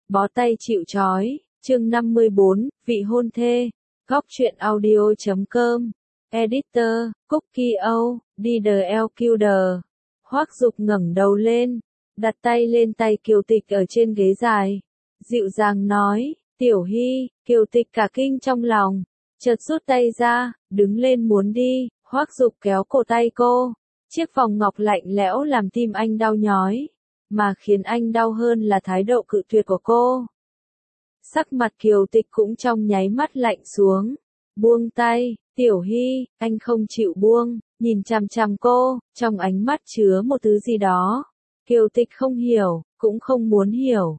Bó tay chịu trói, chương 54, vị hôn thê, góc truyện audio.com, editor, Cookie O, DDLQD. Hoắc Dục ngẩng đầu lên, đặt tay lên tay Kiều Tịch ở trên ghế dài, dịu dàng nói, Tiểu Hy. Kiều Tịch cả kinh trong lòng, chợt rút tay ra, đứng lên muốn đi. Hoắc Dục kéo cổ tay cô, chiếc vòng ngọc lạnh lẽo làm tim anh đau nhói, mà khiến anh đau hơn là thái độ cự tuyệt của cô. Sắc mặt Kiều Tịch cũng trong nháy mắt lạnh xuống, buông tay. Tiểu Hy. Anh không chịu buông, nhìn chằm chằm cô, trong ánh mắt chứa một thứ gì đó. Kiều Tịch không hiểu, cũng không muốn hiểu.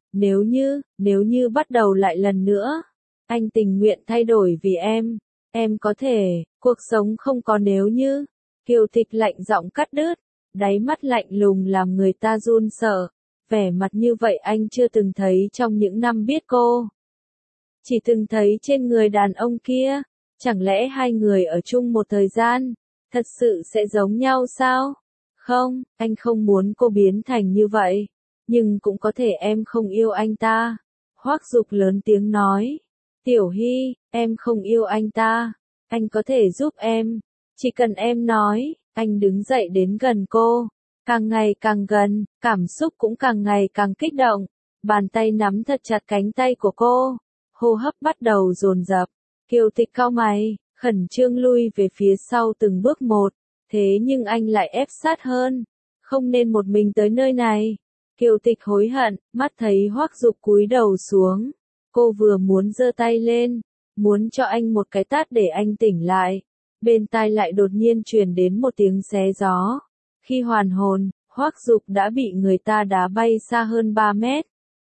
Nếu như bắt đầu lại lần nữa, anh tình nguyện thay đổi vì em có thể, cuộc sống không có nếu như. Kiều Tịch lạnh giọng cắt đứt, đáy mắt lạnh lùng làm người ta run sợ. Vẻ mặt như vậy anh chưa từng thấy trong những năm biết cô. Chỉ từng thấy trên người đàn ông kia. Chẳng lẽ hai người ở chung một thời gian, thật sự sẽ giống nhau sao? Không, anh không muốn cô biến thành như vậy. Nhưng cũng có thể em không yêu anh ta. Hoắc Dục lớn tiếng nói. Tiểu Hy, em không yêu anh ta. Anh có thể giúp em. Chỉ cần em nói. Anh đứng dậy đến gần cô. Càng ngày càng gần, cảm xúc cũng càng ngày càng kích động. Bàn tay nắm thật chặt cánh tay của cô. Hô hấp bắt đầu dồn dập. Kiều Tịch cau mày, khẩn trương lui về phía sau từng bước một. Thế nhưng anh lại ép sát hơn. Không nên một mình tới nơi này. Kiều Tịch hối hận, mắt thấy Hoắc Dục cúi đầu xuống. Cô vừa muốn giơ tay lên, muốn cho anh một cái tát để anh tỉnh lại. Bên tai lại đột nhiên truyền đến một tiếng xé gió. Khi hoàn hồn, Hoắc Dục đã bị người ta đá bay xa hơn 3 mét.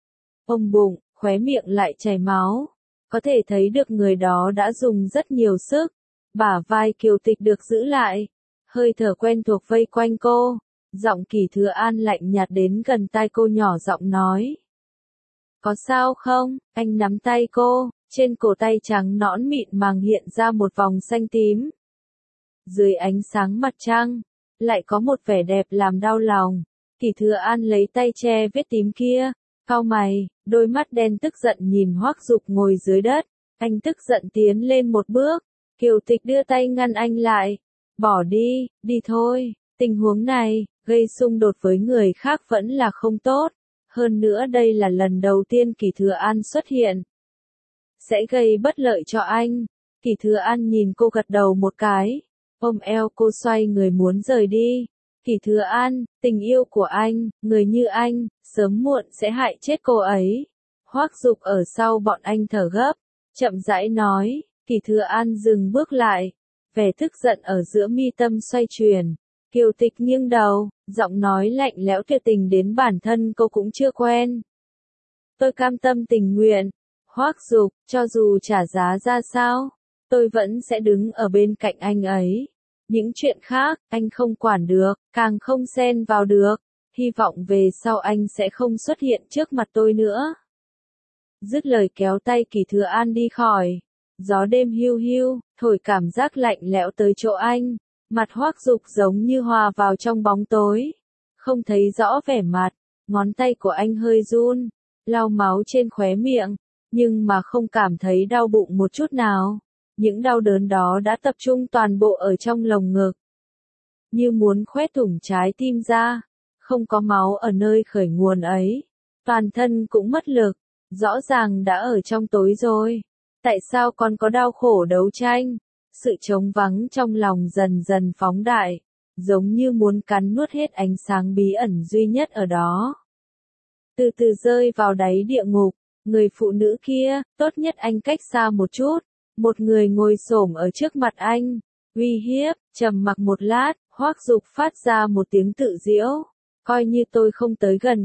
Ôm bụng, khóe miệng lại chảy máu. Có thể thấy được người đó đã dùng rất nhiều sức. Bả vai Kiều Tịch được giữ lại. Hơi thở quen thuộc vây quanh cô. Giọng Kỷ Thừa An lạnh nhạt đến gần tai cô nhỏ giọng nói. Có sao không? Anh nắm tay cô. Trên cổ tay trắng nõn mịn màng hiện ra một vòng xanh tím. Dưới ánh sáng mặt trăng, lại có một vẻ đẹp làm đau lòng. Kỷ Thừa An lấy tay che vết tím kia. Cau mày, đôi mắt đen tức giận nhìn Hoắc Dục ngồi dưới đất. Anh tức giận tiến lên một bước. Kiều Tịch đưa tay ngăn anh lại. Bỏ đi, đi thôi. Tình huống này, gây xung đột với người khác vẫn là không tốt. Hơn nữa đây là lần đầu tiên Kỷ Thừa An xuất hiện. Sẽ gây bất lợi cho anh. Kỷ Thừa An nhìn cô gật đầu một cái. Ôm eo cô xoay người muốn rời đi. Kỷ Thừa An, tình yêu của anh, người như anh, sớm muộn sẽ hại chết cô ấy. Hoắc Dục ở sau bọn anh thở gấp, chậm rãi nói. Kỷ Thừa An dừng bước lại, vẻ tức giận ở giữa mi tâm xoay chuyển. Kiều Tịch nghiêng đầu, giọng nói lạnh lẽo tuyệt tình đến bản thân cô cũng chưa quen. Tôi cam tâm tình nguyện. Hoắc Dục, cho dù trả giá ra sao, tôi vẫn sẽ đứng ở bên cạnh anh ấy. Những chuyện khác, anh không quản được, càng không xen vào được. Hy vọng về sau anh sẽ không xuất hiện trước mặt tôi nữa. Dứt lời kéo tay Kỷ Thừa An đi khỏi. Gió đêm hiu hiu, thổi cảm giác lạnh lẽo tới chỗ anh. Mặt Hoắc Dục giống như hòa vào trong bóng tối. Không thấy rõ vẻ mặt, ngón tay của anh hơi run, lau máu trên khóe miệng, nhưng mà không cảm thấy đau bụng một chút nào. Những đau đớn đó đã tập trung toàn bộ ở trong lồng ngực. Như muốn khoét thủng trái tim ra, không có máu ở nơi khởi nguồn ấy. Toàn thân cũng mất lực, rõ ràng đã ở trong tối rồi. Tại sao còn có đau khổ đấu tranh? Sự trống vắng trong lòng dần dần phóng đại, giống như muốn cắn nuốt hết ánh sáng bí ẩn duy nhất ở đó. Từ từ rơi vào đáy địa ngục, người phụ nữ kia, tốt nhất anh cách xa một chút. Một người ngồi xổm ở trước mặt anh, uy hiếp. Trầm mặc một lát, Hoắc Dục phát ra một tiếng tự giễu. Coi như tôi không tới gần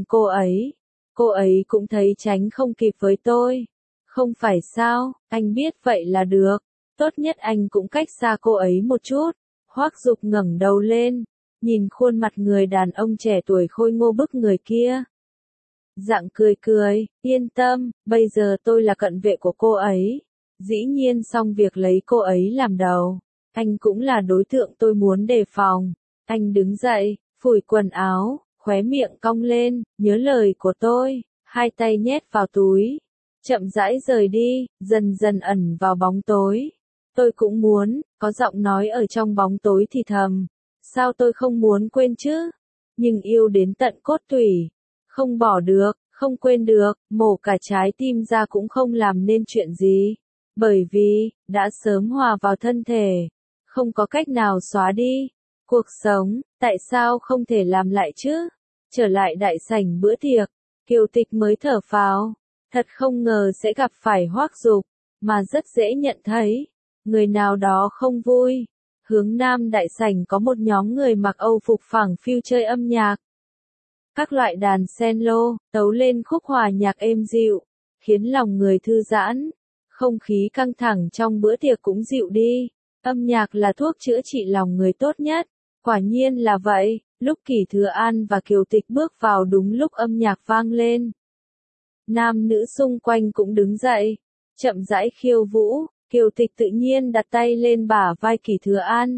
cô ấy cũng thấy tránh không kịp với tôi. Không phải sao, anh biết vậy là được. Tốt nhất anh cũng cách xa cô ấy một chút. Hoắc Dục ngẩng đầu lên, nhìn khuôn mặt người đàn ông trẻ tuổi khôi ngô bức người kia. Dạng cười cười, yên tâm, bây giờ tôi là cận vệ của cô ấy. Dĩ nhiên xong việc lấy cô ấy làm đầu. Anh cũng là đối tượng tôi muốn đề phòng. Anh đứng dậy, phủi quần áo, khóe miệng cong lên, nhớ lời của tôi. hai tay nhét vào túi, chậm rãi rời đi, dần dần ẩn vào bóng tối. Tôi cũng muốn, có giọng nói ở trong bóng tối thì thầm. Sao tôi không muốn quên chứ? Nhưng yêu đến tận cốt tủy. Không bỏ được, không quên được, mổ cả trái tim ra cũng không làm nên chuyện gì. Bởi vì, đã sớm hòa vào thân thể. Không có cách nào xóa đi. Cuộc sống, tại sao không thể làm lại chứ? Trở lại đại sảnh bữa tiệc, Kiều Tịch mới thở phào. Thật không ngờ sẽ gặp phải Hoắc Dục, mà rất dễ nhận thấy. Người nào đó không vui. Hướng Nam đại sảnh có một nhóm người mặc Âu phục phẳng phiu chơi âm nhạc. Các loại đàn cello, tấu lên khúc hòa nhạc êm dịu, khiến lòng người thư giãn. Không khí căng thẳng trong bữa tiệc cũng dịu đi. Âm nhạc là thuốc chữa trị lòng người tốt nhất. Quả nhiên là vậy, lúc Kỷ Thừa An và Kiều Tịch bước vào đúng lúc âm nhạc vang lên. Nam nữ xung quanh cũng đứng dậy, chậm rãi khiêu vũ. Kiều Tịch tự nhiên đặt tay lên bả vai Kỷ Thừa An.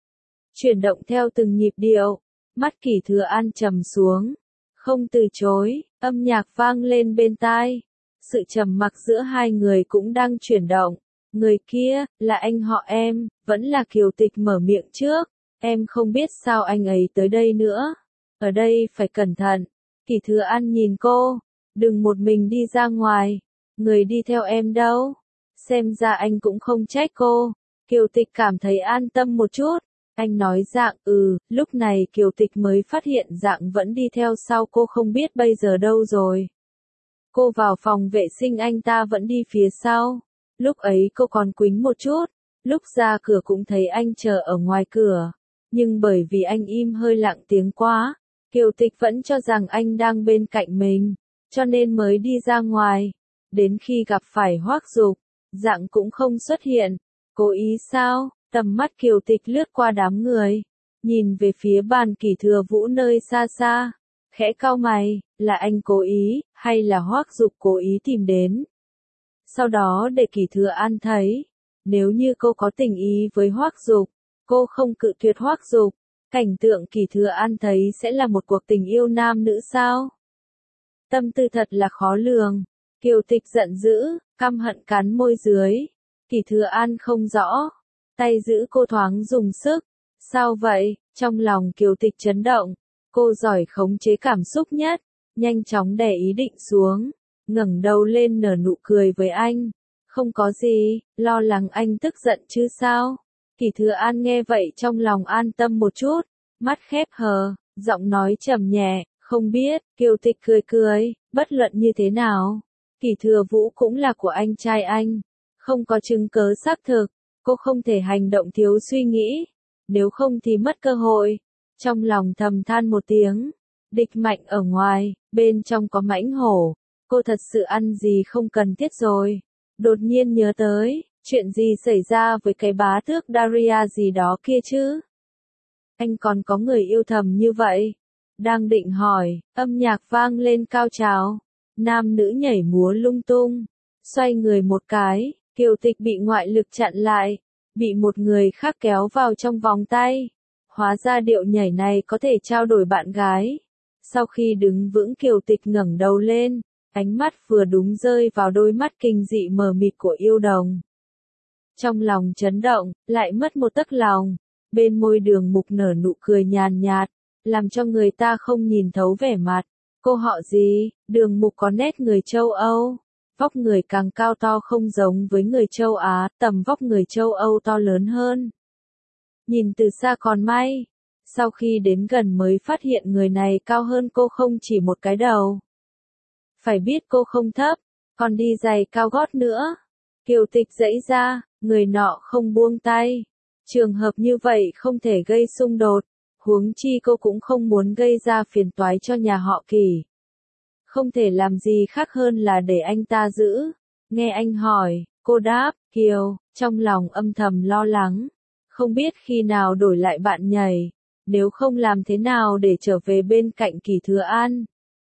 Chuyển động theo từng nhịp điệu, mắt Kỷ Thừa An trầm xuống, không từ chối, âm nhạc vang lên bên tai. Sự trầm mặc giữa hai người cũng đang chuyển động. Người kia, là anh họ em, vẫn là Kiều Tịch mở miệng trước. Em không biết sao anh ấy tới đây nữa. Ở đây phải cẩn thận. Kỷ Thừa An nhìn cô. Đừng một mình đi ra ngoài. Người đi theo em đâu? Xem ra anh cũng không trách cô. Kiều Tịch cảm thấy an tâm một chút. Anh nói dạng lúc này Kiều Tịch mới phát hiện dạng vẫn đi theo sau cô không biết bây giờ đâu rồi. Cô vào phòng vệ sinh anh ta vẫn đi phía sau. Lúc ấy cô còn quýnh một chút. Lúc ra cửa cũng thấy anh chờ ở ngoài cửa. Nhưng bởi vì anh im hơi lặng tiếng quá, Kiều Tịch vẫn cho rằng anh đang bên cạnh mình, cho nên mới đi ra ngoài. Đến khi gặp phải Hoắc Dục, dạng cũng không xuất hiện. Cố ý sao? Tầm mắt Kiều Tịch lướt qua đám người, nhìn về phía bàn Kỷ Thừa Vũ nơi xa xa, khẽ cau mày, là anh cố ý, hay là Hoắc Dục cố ý tìm đến? Sau đó để Kỷ Thừa An thấy, nếu như cô có tình ý với Hoắc Dục, cô không cự tuyệt Hoắc Dục, cảnh tượng Kỷ Thừa An thấy sẽ là một cuộc tình yêu nam nữ sao? Tâm tư thật là khó lường. Kiều Tịch giận dữ, căm hận cắn môi dưới. Kỷ Thừa An không rõ, tay giữ cô thoáng dùng sức. Sao vậy? Trong lòng Kiều Tịch chấn động, cô giỏi khống chế cảm xúc nhất, nhanh chóng đè ý định xuống, ngẩng đầu lên nở nụ cười với anh. Không có gì, lo lắng anh tức giận chứ sao? Kỷ Thừa An nghe vậy trong lòng an tâm một chút, mắt khép hờ, giọng nói trầm nhẹ, không biết. Kiều Tịch cười cười, bất luận như thế nào, Kỷ Thừa Vũ cũng là của anh trai anh, không có chứng cớ xác thực, cô không thể hành động thiếu suy nghĩ, nếu không thì mất cơ hội. Trong lòng thầm than một tiếng, địch mạnh ở ngoài, bên trong có mãnh hổ, cô thật sự ăn gì không cần thiết rồi. Đột nhiên nhớ tới, chuyện gì xảy ra với cái bá tước Daria gì đó kia chứ? Anh còn có người yêu thầm như vậy? Đang định hỏi, âm nhạc vang lên cao trào, nam nữ nhảy múa lung tung, xoay người một cái, Kiều Tịch bị ngoại lực chặn lại, bị một người khác kéo vào trong vòng tay. Hóa ra điệu nhảy này có thể trao đổi bạn gái. Sau khi đứng vững Kiều Tịch ngẩng đầu lên, ánh mắt vừa đúng rơi vào đôi mắt kinh dị mờ mịt của yêu đồng. Trong lòng chấn động, lại mất một tấc lòng, bên môi Đường Mục nở nụ cười nhàn nhạt, làm cho người ta không nhìn thấu vẻ mặt. Cô họ gì? Đường Mục có nét người châu Âu. Vóc người càng cao to không giống với người châu Á, tầm vóc người châu Âu to lớn hơn. Nhìn từ xa còn may, sau khi đến gần mới phát hiện người này cao hơn cô không chỉ một cái đầu. Phải biết cô không thấp, còn đi giày cao gót nữa. Kiều Tịch giãy ra, người nọ không buông tay. Trường hợp như vậy không thể gây xung đột, huống chi cô cũng không muốn gây ra phiền toái cho nhà họ Kỷ. Không thể làm gì khác hơn là để anh ta giữ. Nghe anh hỏi, cô đáp, Kiều, trong lòng âm thầm lo lắng. Không biết khi nào đổi lại bạn nhảy, nếu không làm thế nào để trở về bên cạnh Kỷ Thừa An.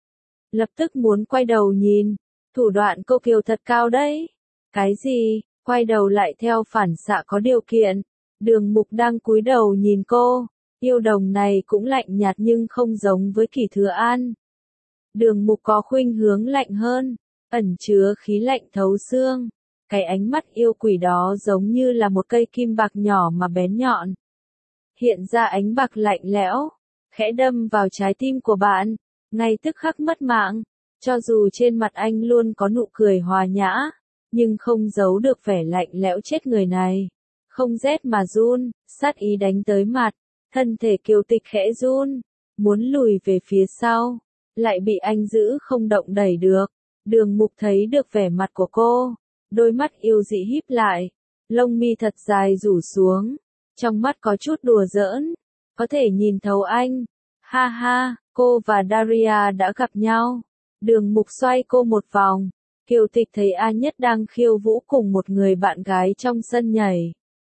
Lập tức muốn quay đầu nhìn, thủ đoạn cô Kiều thật cao đấy. Cái gì? Quay đầu lại theo phản xạ có điều kiện. Đường Mục đang cúi đầu nhìn cô, yêu đồng này cũng lạnh nhạt nhưng không giống với Kỷ Thừa An. Đường Mục có khuynh hướng lạnh hơn, ẩn chứa khí lạnh thấu xương. Cái ánh mắt yêu quỷ đó giống như là một cây kim bạc nhỏ mà bén nhọn. Hiện ra ánh bạc lạnh lẽo, khẽ đâm vào trái tim của bạn, ngay tức khắc mất mạng. Cho dù trên mặt anh luôn có nụ cười hòa nhã, nhưng không giấu được vẻ lạnh lẽo chết người này. Không rét mà run, sát ý đánh tới mặt, thân thể Kiều Tịch khẽ run, muốn lùi về phía sau, lại bị anh giữ không động đẩy được. Đường Mục thấy được vẻ mặt của cô, đôi mắt yêu dị híp lại, lông mi thật dài rủ xuống, trong mắt có chút đùa giỡn, có thể nhìn thấu anh. Ha ha, cô và Daria đã gặp nhau. Đường Mục xoay cô một vòng, Kiều Tịch thấy A Nhất đang khiêu vũ cùng một người bạn gái trong sân nhảy.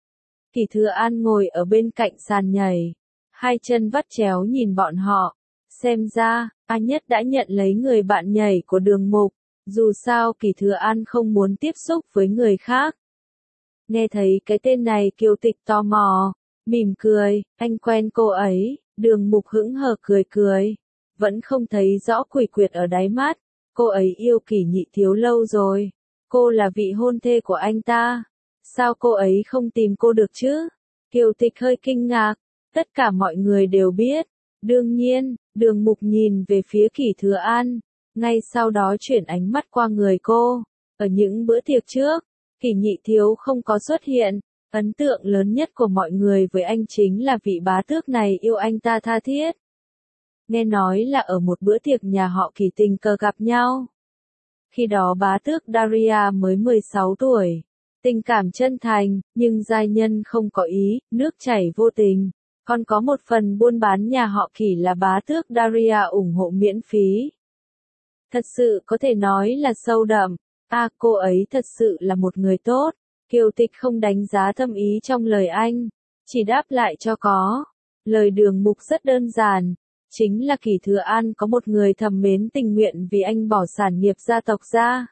Kỷ Thừa An ngồi ở bên cạnh sàn nhảy, hai chân vắt chéo nhìn bọn họ. Xem ra, A Nhất đã nhận lấy người bạn nhảy của Đường Mục, dù sao Kỷ Thừa An không muốn tiếp xúc với người khác. Nghe thấy cái tên này Kiều Tịch tò mò, mỉm cười, anh quen cô ấy. Đường Mục hững hờ cười cười, vẫn không thấy rõ quỷ quyệt ở đáy mắt. Cô ấy yêu Kỷ Nhị Thiếu lâu rồi, cô là vị hôn thê của anh ta. Sao cô ấy không tìm cô được chứ? Kiều Tịch hơi kinh ngạc, tất cả mọi người đều biết. Đương nhiên, Đường Mục nhìn về phía Kỷ Thừa An, ngay sau đó chuyển ánh mắt qua người cô. Ở những bữa tiệc trước, Kỷ Nhị Thiếu không có xuất hiện. Ấn tượng lớn nhất của mọi người với anh chính là vị bá tước này yêu anh ta tha thiết. Nghe nói là ở một bữa tiệc nhà họ Kỷ tình cờ gặp nhau. Khi đó bá tước Daria mới 16 tuổi. Tình cảm chân thành, nhưng giai nhân không có ý, nước chảy vô tình. Còn có một phần buôn bán nhà họ Kỷ là bá tước Daria ủng hộ miễn phí. Thật sự có thể nói là sâu đậm. Cô ấy thật sự là một người tốt. Kiều Tịch không đánh giá thâm ý trong lời anh, chỉ đáp lại cho có. Lời Đường Mục rất đơn giản, chính là Kỷ Thừa An có một người thầm mến tình nguyện vì anh bỏ sản nghiệp gia tộc ra.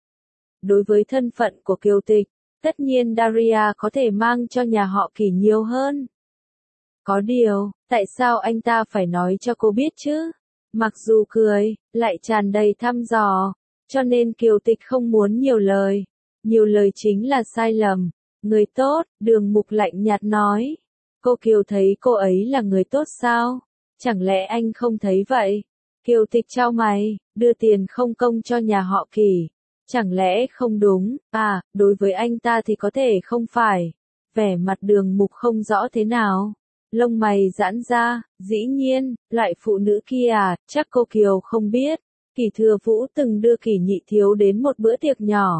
Đối với thân phận của Kiều Tịch, tất nhiên Daria có thể mang cho nhà họ Kỷ nhiều hơn. Có điều, tại sao anh ta phải nói cho cô biết chứ? Mặc dù cười, lại tràn đầy thăm dò, cho nên Kiều Tịch không muốn nhiều lời. Nhiều lời chính là sai lầm. Người tốt, Đường Mục lạnh nhạt nói. Cô Kiều thấy cô ấy là người tốt sao? Chẳng lẽ anh không thấy vậy? Kiều Tịch chau mày, đưa tiền không công cho nhà họ Kỷ. Chẳng lẽ không đúng? Đối với anh ta thì có thể không phải. Vẻ mặt Đường Mục không rõ thế nào. Lông mày giãn ra, dĩ nhiên, loại phụ nữ kia chắc cô Kiều không biết. Kỷ Thừa Vũ từng đưa Kỷ Nhị Thiếu đến một bữa tiệc nhỏ.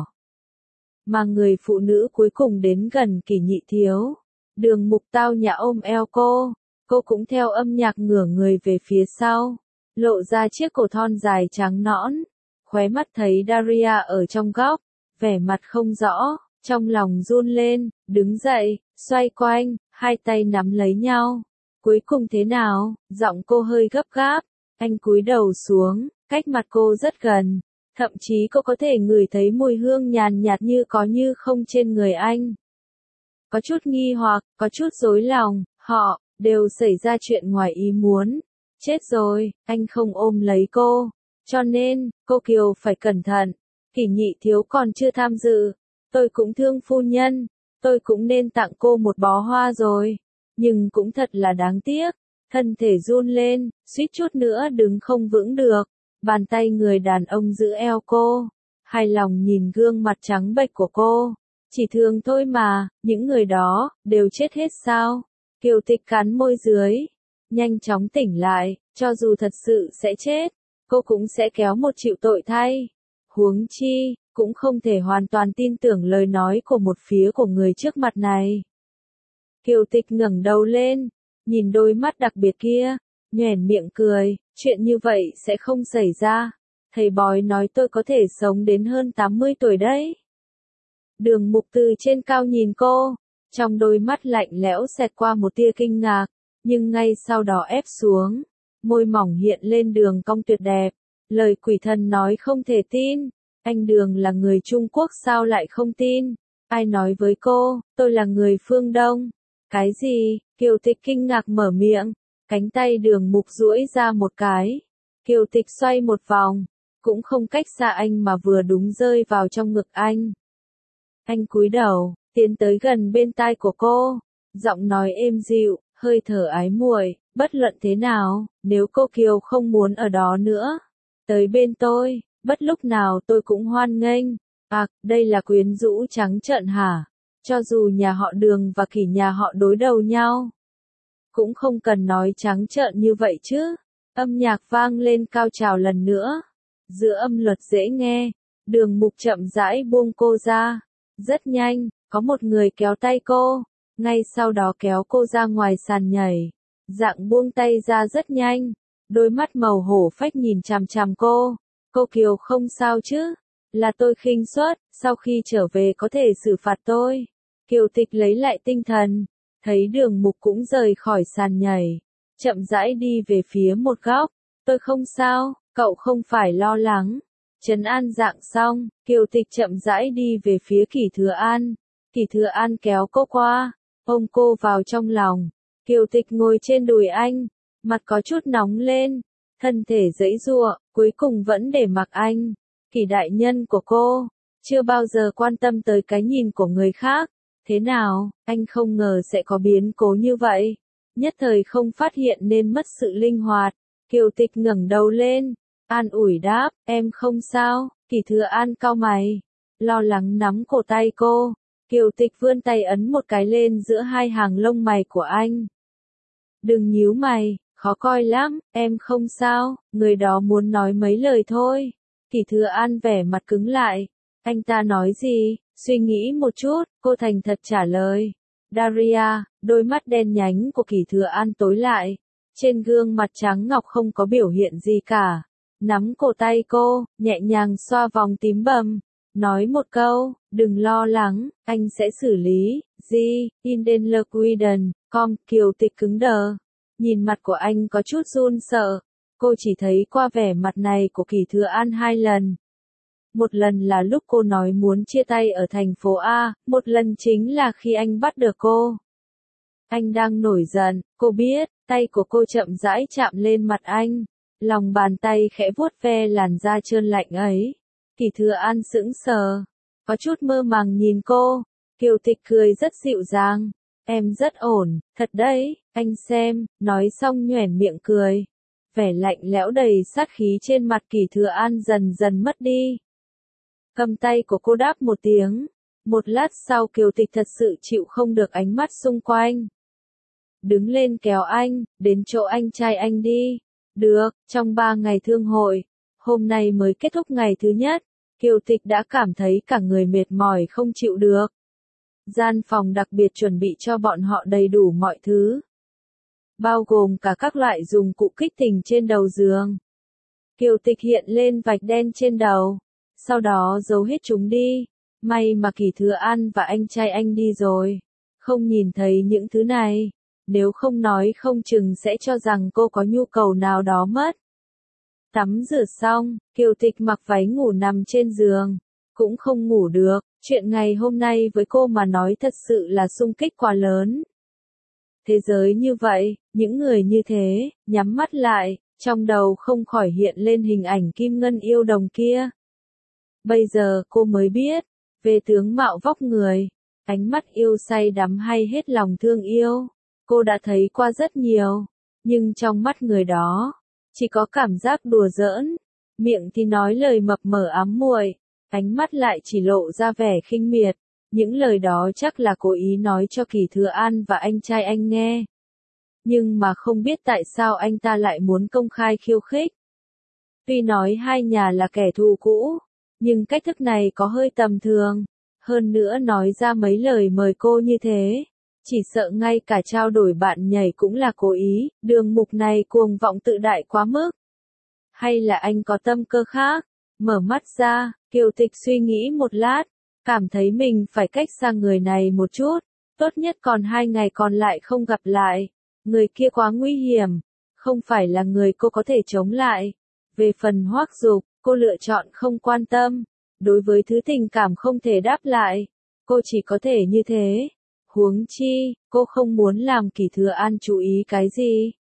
Mà người phụ nữ cuối cùng đến gần Kỷ Nhị Thiếu. Đường Mục tao nhã ôm eo cô cũng theo âm nhạc ngửa người về phía sau, lộ ra chiếc cổ thon dài trắng nõn, khóe mắt thấy Daria ở trong góc, vẻ mặt không rõ, trong lòng run lên, đứng dậy, xoay quanh, hai tay nắm lấy nhau. Cuối cùng thế nào? Giọng cô hơi gấp gáp, anh cúi đầu xuống, cách mặt cô rất gần. Thậm chí cô có thể ngửi thấy mùi hương nhàn nhạt như có như không trên người anh. Có chút nghi hoặc, có chút rối lòng, họ đều xảy ra chuyện ngoài ý muốn. Chết rồi, anh không ôm lấy cô. Cho nên, cô Kiều phải cẩn thận. Kỷ Nhị Thiếu còn chưa tham dự. Tôi cũng thương phu nhân. Tôi cũng nên tặng cô một bó hoa rồi. Nhưng cũng thật là đáng tiếc. Thân thể run lên, suýt chút nữa đứng không vững được. Bàn tay người đàn ông giữ eo cô. Hài lòng nhìn gương mặt trắng bệch của cô. Chỉ thương thôi mà, những người đó, đều chết hết sao? Kiều Tịch cắn môi dưới. Nhanh chóng tỉnh lại, cho dù thật sự sẽ chết, cô cũng sẽ kéo một chịu tội thay. Huống chi, cũng không thể hoàn toàn tin tưởng lời nói của một phía của người trước mặt này. Kiều Tịch ngẩng đầu lên, nhìn đôi mắt đặc biệt kia, nhoẻn miệng cười, chuyện như vậy sẽ không xảy ra. Thầy bói nói tôi có thể sống đến hơn 80 tuổi đấy. Đường Mục từ trên cao nhìn cô, trong đôi mắt lạnh lẽo xẹt qua một tia kinh ngạc, nhưng ngay sau đó ép xuống, môi mỏng hiện lên đường cong tuyệt đẹp. Lời quỷ thần nói không thể tin, anh Đường là người Trung Quốc sao lại không tin? Ai nói với cô, tôi là người phương Đông? Cái gì? Kiều Tịch kinh ngạc mở miệng, cánh tay Đường Mục duỗi ra một cái. Kiều Tịch xoay một vòng, cũng không cách xa anh mà vừa đúng rơi vào trong ngực anh. Anh cúi đầu, tiến tới gần bên tai của cô, giọng nói êm dịu, hơi thở ái muội, bất luận thế nào, nếu cô Kiều không muốn ở đó nữa, tới bên tôi, bất lúc nào tôi cũng hoan nghênh. À, đây là quyến rũ trắng trợn hả? Cho dù nhà họ Đường và Kỷ nhà họ đối đầu nhau, cũng không cần nói trắng trợn như vậy chứ. Âm nhạc vang lên cao trào lần nữa. Giữa âm luật dễ nghe, Đường Mục chậm rãi buông cô ra. Rất nhanh, có một người kéo tay cô, ngay sau đó kéo cô ra ngoài sàn nhảy. Dạng buông tay ra rất nhanh, đôi mắt màu hổ phách nhìn chằm chằm cô. Cô Kiều không sao chứ? Là tôi khinh suất, sau khi trở về có thể xử phạt tôi. Kiều Tịch lấy lại tinh thần, thấy Đường Mục cũng rời khỏi sàn nhảy, chậm rãi đi về phía một góc. Tôi không sao, cậu không phải lo lắng. Trấn an dạng xong, Kiều Tịch chậm rãi đi về phía Kỷ Thừa An. Kỷ Thừa An kéo cô qua, ôm cô vào trong lòng. Kiều Tịch ngồi trên đùi anh, mặt có chút nóng lên, thân thể giãy giụa, cuối cùng vẫn để mặc anh. Kỷ đại nhân của cô, chưa bao giờ quan tâm tới cái nhìn của người khác. Thế nào, anh không ngờ sẽ có biến cố như vậy. Nhất thời không phát hiện nên mất sự linh hoạt. Kiều Tịch ngẩng đầu lên, an ủi đáp, em không sao. Kỷ Thừa An cau mày, lo lắng nắm cổ tay cô. Kiều Tịch vươn tay ấn một cái lên giữa hai hàng lông mày của anh. Đừng nhíu mày, khó coi lắm, em không sao, người đó muốn nói mấy lời thôi. Kỷ Thừa An vẻ mặt cứng lại. Anh ta nói gì? Suy nghĩ một chút, cô thành thật trả lời. Daria, đôi mắt đen nhánh của Kỷ Thừa An tối lại. Trên gương mặt trắng ngọc không có biểu hiện gì cả. Nắm cổ tay cô, nhẹ nhàng xoa vòng tím bầm. Nói một câu, đừng lo lắng, anh sẽ xử lý. Gì, in den Lequiden, Kiều Tịch cứng đờ. Nhìn mặt của anh có chút run sợ. Cô chỉ thấy qua vẻ mặt này của Kỷ Thừa An 2 lần. Một lần là lúc cô nói muốn chia tay ở thành phố A, một lần chính là khi anh bắt được cô. Anh đang nổi giận, cô biết, tay của cô chậm rãi chạm lên mặt anh. Lòng bàn tay khẽ vuốt ve làn da trơn lạnh ấy. Kỷ Thừa An sững sờ, có chút mơ màng nhìn cô. Kiều Tịch cười rất dịu dàng. Em rất ổn, thật đấy, anh xem, nói xong nhoẻn miệng cười. Vẻ lạnh lẽo đầy sát khí trên mặt Kỷ Thừa An dần dần mất đi. Cầm tay của cô đáp một tiếng. Một lát sau Kiều Tịch thật sự chịu không được ánh mắt xung quanh. Đứng lên kéo anh, đến chỗ anh trai anh đi. Được, trong 3 ngày thương hội, hôm nay mới kết thúc ngày thứ nhất, Kiều Tịch đã cảm thấy cả người mệt mỏi không chịu được. Gian phòng đặc biệt chuẩn bị cho bọn họ đầy đủ mọi thứ, bao gồm cả các loại dụng cụ kích tình trên đầu giường. Kiều Tịch hiện lên vạch đen trên đầu, sau đó giấu hết chúng đi. May mà Kỷ Thừa An và anh trai anh đi rồi, không nhìn thấy những thứ này, nếu không nói không chừng sẽ cho rằng cô có nhu cầu nào đó mất. Tắm rửa xong, Kiều Tịch mặc váy ngủ nằm trên giường, cũng không ngủ được, chuyện ngày hôm nay với cô mà nói thật sự là xung kích quá lớn. Thế giới như vậy, những người như thế, nhắm mắt lại, trong đầu không khỏi hiện lên hình ảnh Kim Ngân yêu đồng kia. Bây giờ cô mới biết, về tướng mạo vóc người, ánh mắt yêu say đắm hay hết lòng thương yêu, cô đã thấy qua rất nhiều, nhưng trong mắt người đó, chỉ có cảm giác đùa giỡn, miệng thì nói lời mập mờ ám muội, ánh mắt lại chỉ lộ ra vẻ khinh miệt. Những lời đó chắc là cố ý nói cho Kỷ Thừa An và anh trai anh nghe. Nhưng mà không biết tại sao anh ta lại muốn công khai khiêu khích. Tuy nói hai nhà là kẻ thù cũ, nhưng cách thức này có hơi tầm thường. Hơn nữa nói ra mấy lời mời cô như thế, chỉ sợ ngay cả trao đổi bạn nhảy cũng là cố ý. Đường Mục này cuồng vọng tự đại quá mức. Hay là anh có tâm cơ khác? Mở mắt ra, Kiều Tịch suy nghĩ một lát, cảm thấy mình phải cách xa người này một chút, tốt nhất còn 2 ngày còn lại không gặp lại. Người kia quá nguy hiểm, không phải là người cô có thể chống lại. Về phần Hoắc Dục, cô lựa chọn không quan tâm. Đối với thứ tình cảm không thể đáp lại, cô chỉ có thể như thế. Huống chi, cô không muốn làm Kỷ Thừa An chú ý cái gì.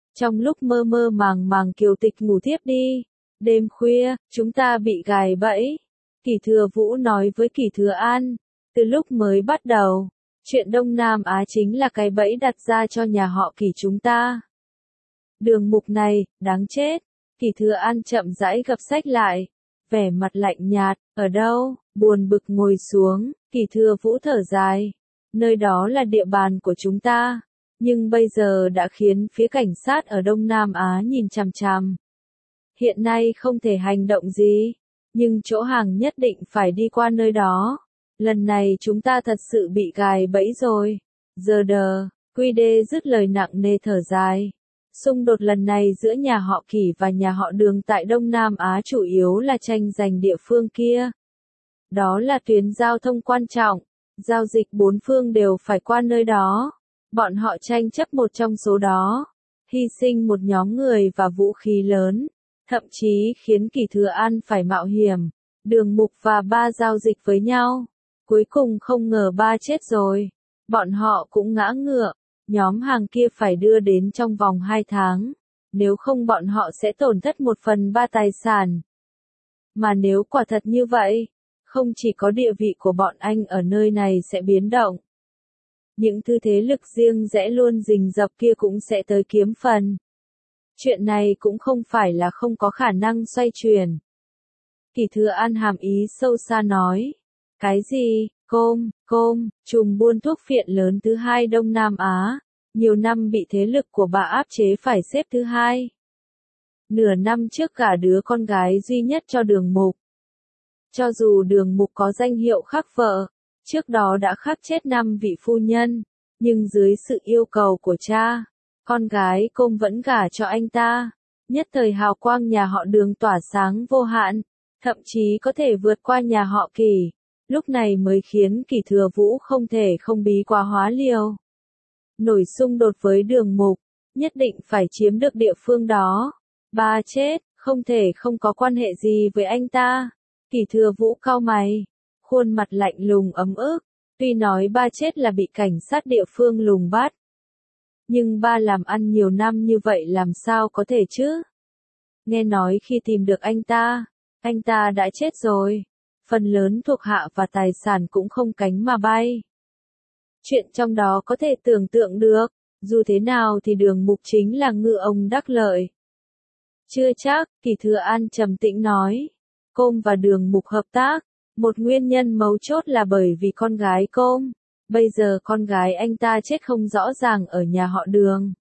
Trong lúc mơ mơ màng màng Kiều Tịch ngủ thiếp đi. Đêm khuya, chúng ta bị gài bẫy. Kỷ Thừa Vũ nói với Kỷ Thừa An. Từ lúc mới bắt đầu, chuyện Đông Nam Á chính là cái bẫy đặt ra cho nhà họ Kỷ chúng ta. Đường mục này, đáng chết. Kỷ Thừa An chậm rãi gập sách lại. Vẻ mặt lạnh nhạt, ở đâu, buồn bực ngồi xuống, Kỷ Thừa Vũ thở dài. Nơi đó là địa bàn của chúng ta. Nhưng bây giờ đã khiến phía cảnh sát ở Đông Nam Á nhìn chằm chằm. Hiện nay không thể hành động gì. Nhưng chỗ hàng nhất định phải đi qua nơi đó. Lần này chúng ta thật sự bị gài bẫy rồi. Giờ đờ, Quy Đê dứt lời nặng nề thở dài. Xung đột lần này giữa nhà họ Kỷ và nhà họ Đường tại Đông Nam Á chủ yếu là tranh giành địa phương kia. Đó là tuyến giao thông quan trọng. Giao dịch bốn phương đều phải qua nơi đó. Bọn họ tranh chấp một trong số đó. Hy sinh một nhóm người và vũ khí lớn. Thậm chí khiến Kỷ Thừa An phải mạo hiểm. Đường Mục và ba giao dịch với nhau. Cuối cùng không ngờ ba chết rồi. Bọn họ cũng ngã ngựa. Nhóm hàng kia phải đưa đến trong vòng 2 tháng. Nếu không bọn họ sẽ tổn thất 1/3 tài sản. Mà nếu quả thật như vậy, không chỉ có địa vị của bọn anh ở nơi này sẽ biến động. Những thứ thế lực riêng rẽ luôn rình rập kia cũng sẽ tới kiếm phần. Chuyện này cũng không phải là không có khả năng xoay chuyển. Kỷ Thừa An hàm ý sâu xa nói. Cái gì, chùm buôn thuốc phiện lớn thứ 2 Đông Nam Á, nhiều năm bị thế lực của bà áp chế phải xếp thứ 2. Nửa năm trước cả đứa con gái duy nhất cho Đường Mục. Cho dù Đường Mục có danh hiệu khắc vợ, trước đó đã khắc chết 5 vị phu nhân, nhưng dưới sự yêu cầu của cha, con gái Công vẫn gả cho anh ta. Nhất thời hào quang nhà họ Đường tỏa sáng vô hạn, thậm chí có thể vượt qua nhà họ Kỷ. Lúc này mới khiến Kỷ Thừa Vũ không thể không bí quá hóa liều. Nổi xung đột với Đường Mục, nhất định phải chiếm được địa phương đó. Ba chết, không thể không có quan hệ gì với anh ta. Kỷ Thừa Vũ cau mày, khuôn mặt lạnh lùng ấm ức. Tuy nói ba chết là bị cảnh sát địa phương lùng bắt. Nhưng ba làm ăn nhiều năm như vậy làm sao có thể chứ? Nghe nói khi tìm được anh ta đã chết rồi. Phần lớn thuộc hạ và tài sản cũng không cánh mà bay. Chuyện trong đó có thể tưởng tượng được, dù thế nào thì Đường Mục chính là ngư ông đắc lợi. Chưa chắc, Kỷ Thừa An trầm tĩnh nói. Công và Đường Mục hợp tác, một nguyên nhân mấu chốt là bởi vì con gái Công. Bây giờ con gái anh ta chết không rõ ràng ở nhà họ Đường.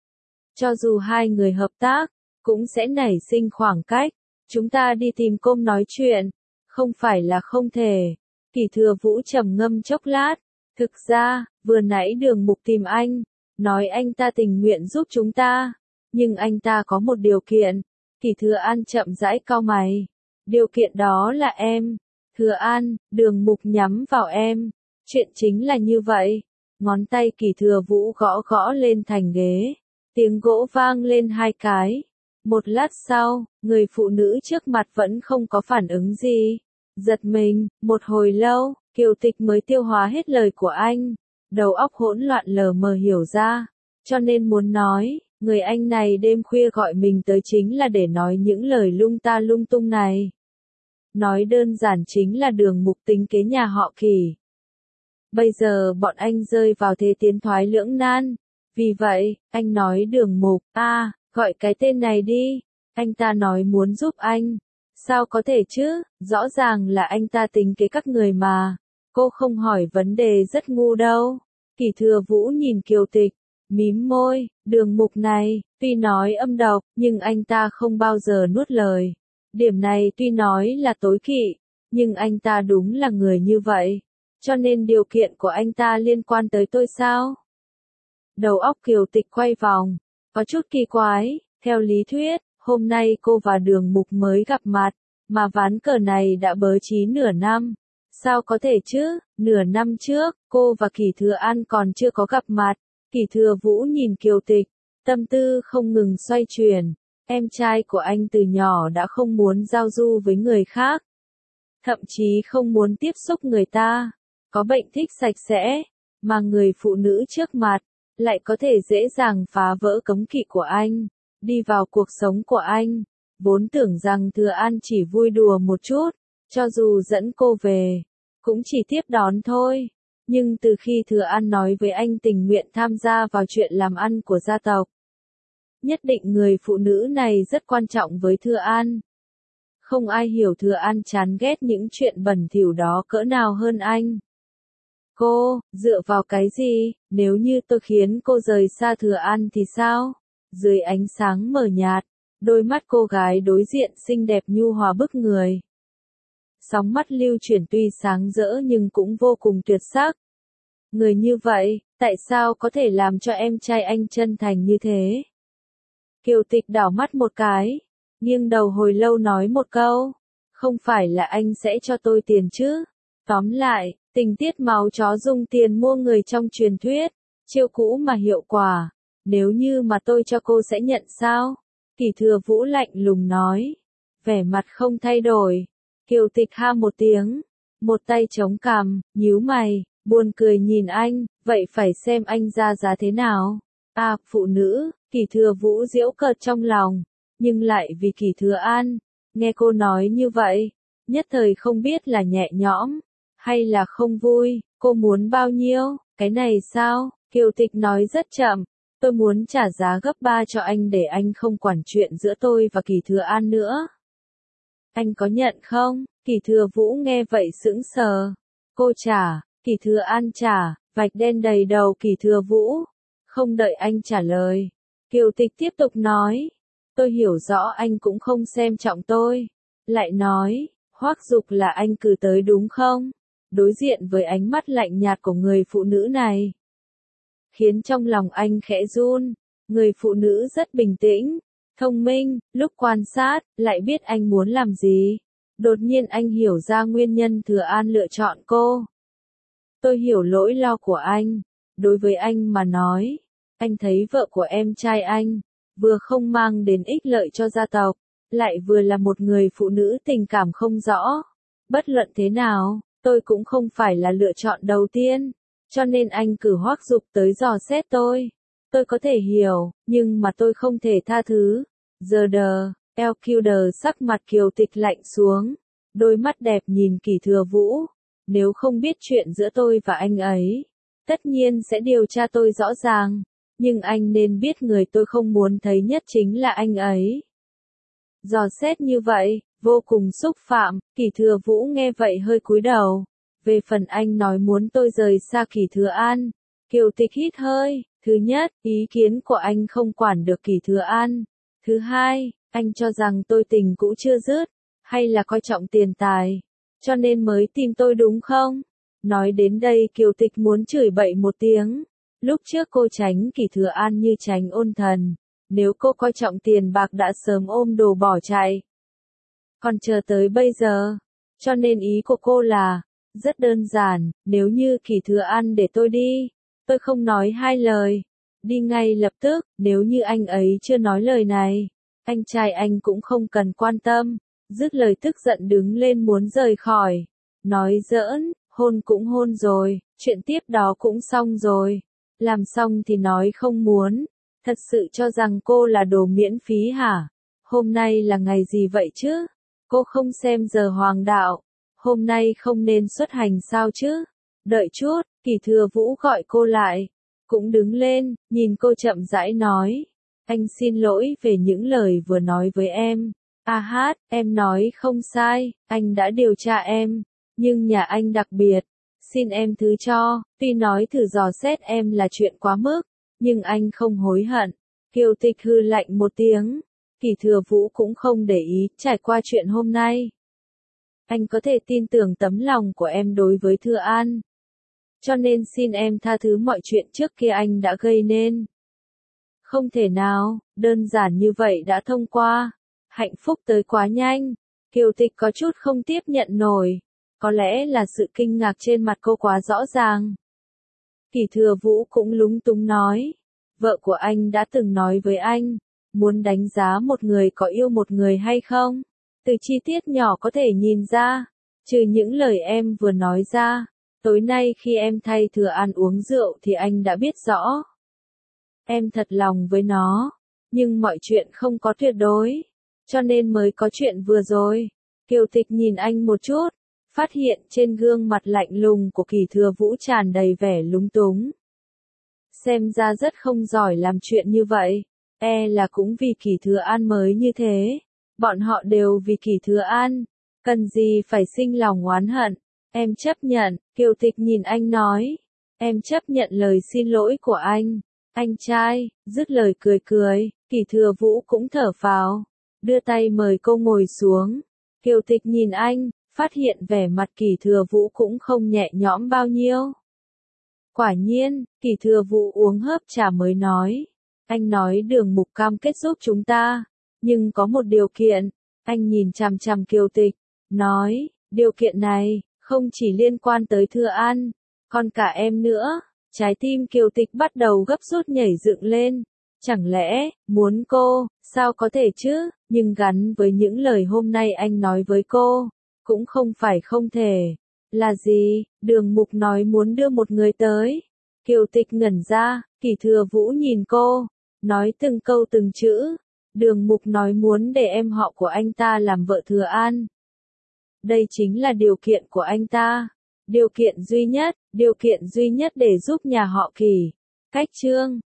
Cho dù hai người hợp tác, cũng sẽ nảy sinh khoảng cách. Chúng ta đi tìm Công nói chuyện. Không phải là không thể. Kỷ Thừa Vũ trầm ngâm chốc lát. Thực ra, vừa nãy Đường Mục tìm anh, nói anh ta tình nguyện giúp chúng ta. Nhưng anh ta có một điều kiện. Kỷ Thừa An chậm rãi cau mày. Điều kiện đó là em. Thừa An, Đường Mục nhắm vào em. Chuyện chính là như vậy. Ngón tay Kỷ Thừa Vũ gõ gõ lên thành ghế. Tiếng gỗ vang lên 2 cái. Một lát sau, người phụ nữ trước mặt vẫn không có phản ứng gì. Giật mình, một hồi lâu, Kiều Tịch mới tiêu hóa hết lời của anh. Đầu óc hỗn loạn lờ mờ hiểu ra. Cho nên muốn nói, người anh này đêm khuya gọi mình tới chính là để nói những lời lung ta lung tung này. Nói đơn giản chính là Đường Mục tính kế nhà họ Kỷ. Bây giờ bọn anh rơi vào thế tiến thoái lưỡng nan. Vì vậy, anh nói Đường Mục, gọi cái tên này đi. Anh ta nói muốn giúp anh. Sao có thể chứ, rõ ràng là anh ta tính kế các người mà. Cô không hỏi vấn đề rất ngu đâu. Kỷ Thừa Vũ nhìn Kiều Tịch, mím môi, Đường Mục này, tuy nói âm độc, nhưng anh ta không bao giờ nuốt lời. Điểm này tuy nói là tối kỵ, nhưng anh ta đúng là người như vậy. Cho nên điều kiện của anh ta liên quan tới tôi sao? Đầu óc Kiều Tịch quay vòng, có chút kỳ quái, theo lý thuyết, hôm nay cô và Đường Mục mới gặp mặt, mà ván cờ này đã bớ trí nửa năm. Sao có thể chứ, nửa năm trước, cô và Kỷ Thừa An còn chưa có gặp mặt. Kỷ Thừa Vũ nhìn Kiều Tịch, tâm tư không ngừng xoay chuyển. Em trai của anh từ nhỏ đã không muốn giao du với người khác. Thậm chí không muốn tiếp xúc người ta. Có bệnh thích sạch sẽ. Mà người phụ nữ trước mặt, lại có thể dễ dàng phá vỡ cấm kỵ của anh, đi vào cuộc sống của anh. Vốn tưởng rằng Thừa An chỉ vui đùa một chút, cho dù dẫn cô về, cũng chỉ tiếp đón thôi. Nhưng từ khi Thừa An nói với anh tình nguyện tham gia vào chuyện làm ăn của gia tộc, nhất định người phụ nữ này rất quan trọng với Thừa An. Không ai hiểu Thừa An chán ghét những chuyện bẩn thỉu đó cỡ nào hơn anh. Cô, dựa vào cái gì, nếu như tôi khiến cô rời xa Thừa An thì sao? Dưới ánh sáng mờ nhạt, đôi mắt cô gái đối diện xinh đẹp nhu hòa bức người. Sóng mắt lưu chuyển tuy sáng rỡ nhưng cũng vô cùng tuyệt sắc. Người như vậy, tại sao có thể làm cho em trai anh chân thành như thế? Kiều Tịch đảo mắt một cái, nghiêng đầu hồi lâu nói một câu, không phải là anh sẽ cho tôi tiền chứ? Tóm lại, tình tiết máu chó dùng tiền mua người trong truyền thuyết, chiêu cũ mà hiệu quả, nếu như mà tôi cho cô sẽ nhận sao? Kỷ Thừa Vũ lạnh lùng nói, vẻ mặt không thay đổi. Kiều Tịch ha một tiếng, một tay chống cằm, nhíu mày, buồn cười nhìn anh, vậy phải xem anh ra giá thế nào. À, phụ nữ, Kỷ Thừa Vũ giễu cợt trong lòng, nhưng lại vì Kỷ Thừa An, nghe cô nói như vậy, nhất thời không biết là nhẹ nhõm, hay là không vui. Cô muốn bao nhiêu, cái này sao? Kiều Tịch nói rất chậm, tôi muốn trả giá gấp 3 cho anh để anh không quản chuyện giữa tôi và Kỷ Thừa An nữa. Anh có nhận không? Kỷ Thừa Vũ nghe vậy sững sờ. Cô trả, Kỷ Thừa An trả, vạch đen đầy đầu Kỷ Thừa Vũ. Không đợi anh trả lời, Kiều Tịch tiếp tục nói, tôi hiểu rõ anh cũng không xem trọng tôi. Lại nói, Hoắc Dục là anh cử tới đúng không? Đối diện với ánh mắt lạnh nhạt của người phụ nữ này, khiến trong lòng anh khẽ run. Người phụ nữ rất bình tĩnh, thông minh, lúc quan sát, lại biết anh muốn làm gì. Đột nhiên anh hiểu ra nguyên nhân Thừa An lựa chọn cô. Tôi hiểu nỗi lo của anh. Đối với anh mà nói, anh thấy vợ của em trai anh, vừa không mang đến ích lợi cho gia tộc, lại vừa là một người phụ nữ tình cảm không rõ. Bất luận thế nào, tôi cũng không phải là lựa chọn đầu tiên, cho nên anh cử Hoắc Dục tới dò xét tôi. Tôi có thể hiểu, nhưng mà tôi không thể tha thứ. Giờ đờ, LQD sắc mặt Kiều Tịch lạnh xuống, đôi mắt đẹp nhìn Kỷ Thừa Vũ. Nếu không biết chuyện giữa tôi và anh ấy, tất nhiên sẽ điều tra tôi rõ ràng, nhưng anh nên biết người tôi không muốn thấy nhất chính là anh ấy. Dò xét như vậy, vô cùng xúc phạm. Kỷ Thừa Vũ nghe vậy hơi cúi đầu. Về phần anh nói muốn tôi rời xa Kỷ Thừa An, Kiều Tịch hít hơi. Thứ nhất, ý kiến của anh không quản được Kỷ Thừa An. Thứ hai, anh cho rằng tôi tình cũ chưa dứt, hay là coi trọng tiền tài, cho nên mới tìm tôi đúng không? Nói đến đây Kiều Tịch muốn chửi bậy một tiếng. Lúc trước cô tránh Kỷ Thừa An như tránh ôn thần. Nếu cô coi trọng tiền bạc đã sớm ôm đồ bỏ chạy. Còn chờ tới bây giờ. Cho nên ý của cô là, rất đơn giản, nếu như Kỷ Thừa An để tôi đi, tôi không nói hai lời. Đi ngay lập tức, nếu như anh ấy chưa nói lời này, anh trai anh cũng không cần quan tâm. Dứt lời tức giận đứng lên muốn rời khỏi. Nói giỡn, hôn cũng hôn rồi, chuyện tiếp đó cũng xong rồi. Làm xong thì nói không muốn. Thật sự cho rằng cô là đồ miễn phí hả? Hôm nay là ngày gì vậy chứ? Cô không xem giờ hoàng đạo. Hôm nay không nên xuất hành sao chứ? Đợi chút, Kỷ Thừa Vũ gọi cô lại. Cũng đứng lên, nhìn cô chậm rãi nói. Anh xin lỗi về những lời vừa nói với em. A hát, em nói không sai, anh đã điều tra em. Nhưng nhà anh đặc biệt. Xin em thứ cho, tuy nói thử dò xét em là chuyện quá mức, nhưng anh không hối hận. Kiều Tịch hư lạnh một tiếng. Kỷ Thừa Vũ cũng không để ý, trải qua chuyện hôm nay. Anh có thể tin tưởng tấm lòng của em đối với Thừa An. Cho nên xin em tha thứ mọi chuyện trước kia anh đã gây nên. Không thể nào, đơn giản như vậy đã thông qua. Hạnh phúc tới quá nhanh. Kiều Tịch có chút không tiếp nhận nổi. Có lẽ là sự kinh ngạc trên mặt cô quá rõ ràng. Kỷ Thừa Vũ cũng lúng túng nói. Vợ của anh đã từng nói với anh, muốn đánh giá một người có yêu một người hay không, từ chi tiết nhỏ có thể nhìn ra. Trừ những lời em vừa nói ra, tối nay khi em thay Thừa An uống rượu thì anh đã biết rõ. Em thật lòng với nó, nhưng mọi chuyện không có tuyệt đối, cho nên mới có chuyện vừa rồi. Kiều Tịch nhìn anh một chút, phát hiện trên gương mặt lạnh lùng của Kỳ Thừa Vũ tràn đầy vẻ lúng túng. Xem ra rất không giỏi làm chuyện như vậy, là cũng vì Kỳ Thừa An mới như thế. Bọn họ đều vì Kỳ Thừa An, cần gì phải sinh lòng oán hận. Em chấp nhận, Kiều Tịch nhìn anh nói. Em chấp nhận lời xin lỗi của anh trai, dứt lời cười cười, Kỳ Thừa Vũ cũng thở phào, đưa tay mời cô ngồi xuống. Kiều Tịch nhìn anh, phát hiện vẻ mặt Kỳ Thừa Vũ cũng không nhẹ nhõm bao nhiêu. Quả nhiên, Kỳ Thừa Vũ uống hớp trà mới nói. Anh nói Đường Mục cam kết giúp chúng ta, nhưng có một điều kiện. Anh nhìn chằm chằm Kiều Tịch, nói, điều kiện này, không chỉ liên quan tới Thừa An, còn cả em nữa. Trái tim Kiều Tịch bắt đầu gấp rút nhảy dựng lên. Chẳng lẽ, muốn cô, sao có thể chứ, nhưng gắn với những lời hôm nay anh nói với cô, cũng không phải không thể. Là gì? Đường Mục nói muốn đưa một người tới. Kiều Tịch ngẩn ra, Kỳ Thừa Vũ nhìn cô, nói từng câu từng chữ. Đường Mục nói muốn để em họ của anh ta làm vợ Thừa An. Đây chính là điều kiện của anh ta. Điều kiện duy nhất để giúp nhà họ Kỳ. Cách chương